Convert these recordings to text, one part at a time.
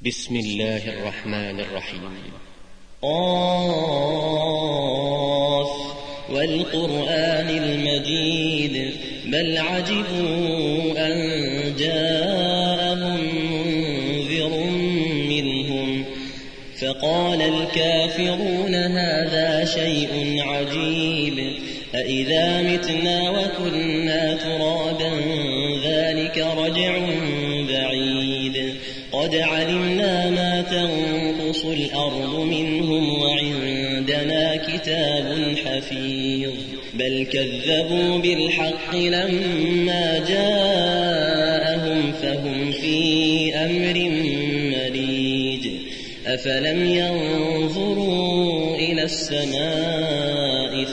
بسم الله الرحمن الرحيم. قاف والقرآن المجيد بل عجبوا أن جاءهم منذر منهم فقال الكافرون هذا شيء عجيب أإذا متنا وكنا ترابا ذلك رجع بعيد قد علمنا ما تنقص الأرض منهم وعندنا كتاب حفيظ بل كذبوا بالحق لما جاءهم فهم في أمر مريج أفلم ينظروا إلى السماء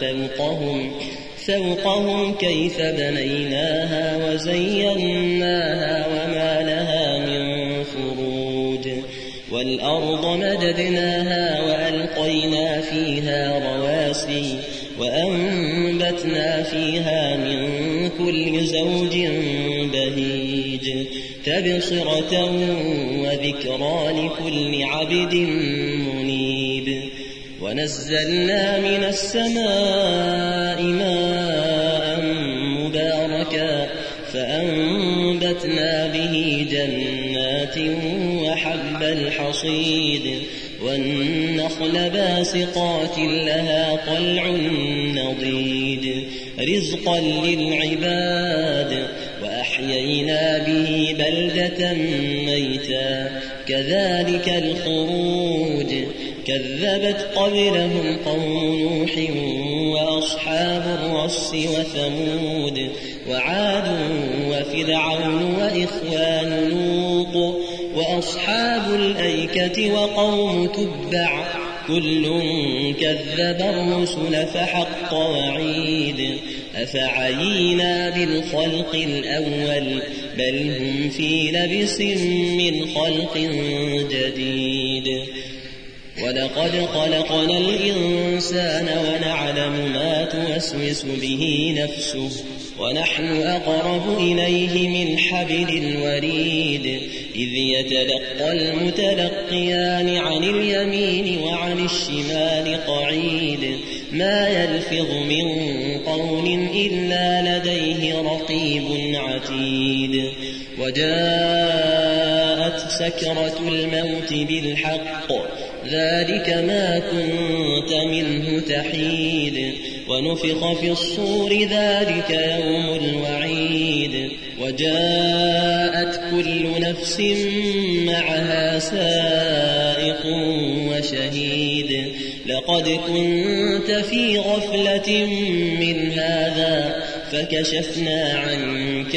فوقهم كيف بنيناها وزيناها وما لها من فروج والأرض مددناها وألقينا فيها رواسي وأنبتنا فيها من كل زوج بهيج تبصرة وذكرى لكل عبد منيب ونزلنا من السماء ماء مباركا فأنبتنا به جنات وحب الحصيد والنخل باسقات لها طلع نضيد رزقا للعباد وأحيينا به بلدة ميتا كذلك الخروج كذبت قبلهم قوم نوح وأصحاب الرس وثمود وعاد وفرعون وإخوان لوط وأصحاب الأيكة وقوم تبع كل كذب الرسل فحق وعيد أفعينا بالخلق الأول بل هم في لبس من خلق جديد ولقد خلقنا الإنسان ونعلم ما توسوس به نفسه ونحن أقرب إليه من حبل الوريد إذ يتلقى المتلقيان عن اليمين وعن الشمال قعيد ما يلفظ من قول إلا لديه رقيب عتيد وجاءت سكرة الموت بالحق ذلك ما كنت منه تحيد ونفخ في الصور ذلك يوم الوعيد وجاءت كل نفس معها سائق وشهيد لقد كنت في غفلة من هذا فكشفنا عنك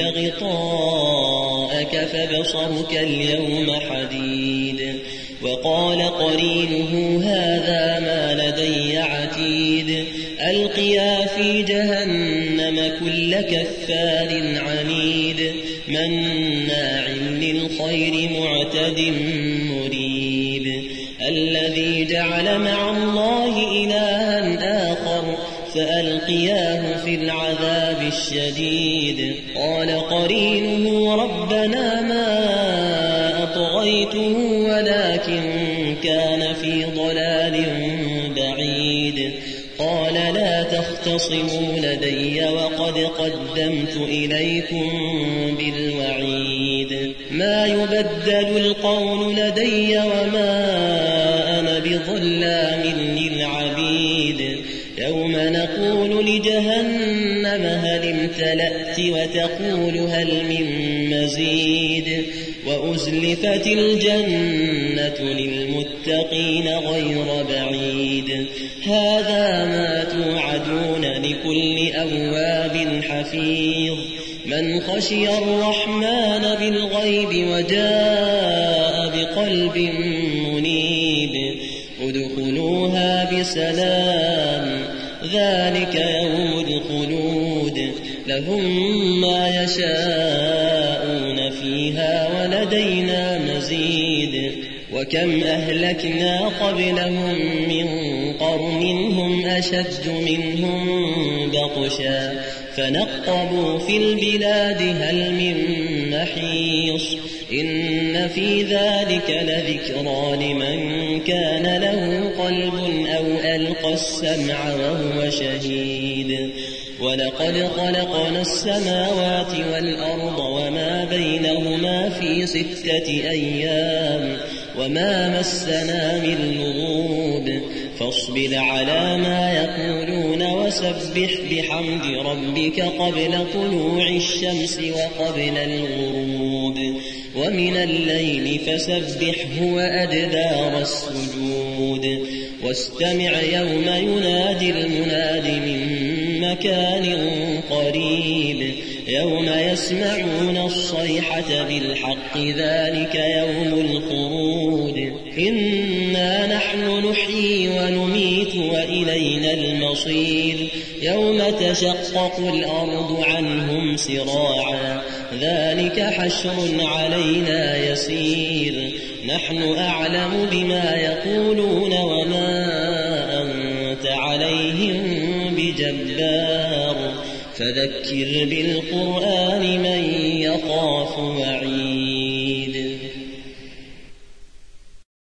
غطاءك فبصرك اليوم حديد وقال قرينه هذا ما لدي عتيد ألقيا في جهنم كل كفار عنيد مناع للخير معتد مريب الذي جعل مع الله إلها آخر فألقياه في العذاب الشديد قال قرينه ربنا ما أطغيته ولكن كان في ضلال بعيد قال لا تختصموا لدي وقد قدمت إليكم بالوعيد ما يبدل القول لدي وما أنا بظلام للعبيد يوم نقول لجهنم هل امتلأت وتقول هل من مزيد وأزلفت الجنة للمتقين غير بعيد هذا ما توعدون لكل أواب حفيظ من خشي الرحمن بالغيب وجاء بقلب منيب ادخلوها بسلام ذلك يوم الخلود لهم ما يشاءون فيها ولدينا مزيد وكم أهلكنا قبلهم من قرن هم أشد منهم بطشا فنقب ترقبوا في البلاد هل من محيص إن في ذلك لذكرى لمن كان له قلب أو ألقى السمع وهو شهيد ولقد خلقنا السماوات والأرض وما بينهما في 6 أيام وما مسنا من لغوب فاصبر على ما يقولون وسبح بحمد ربك قبل طلوع الشمس وقبل الغروب ومن الليل فسبحه وأدبار السجود واستمع يوم ينادي المناد من مكان قريب يوم يسمعون الصيحة بالحق ذلك يوم الخروج إنا نحن نحيي ونميت وإلينا المصير يوم تشقق الأرض عنهم سراعا ذلك حشر علينا يسير نحن أعلم بما يقولون وما أنت عليهم بجبار فذكر بالقرآن من يخاف وعيد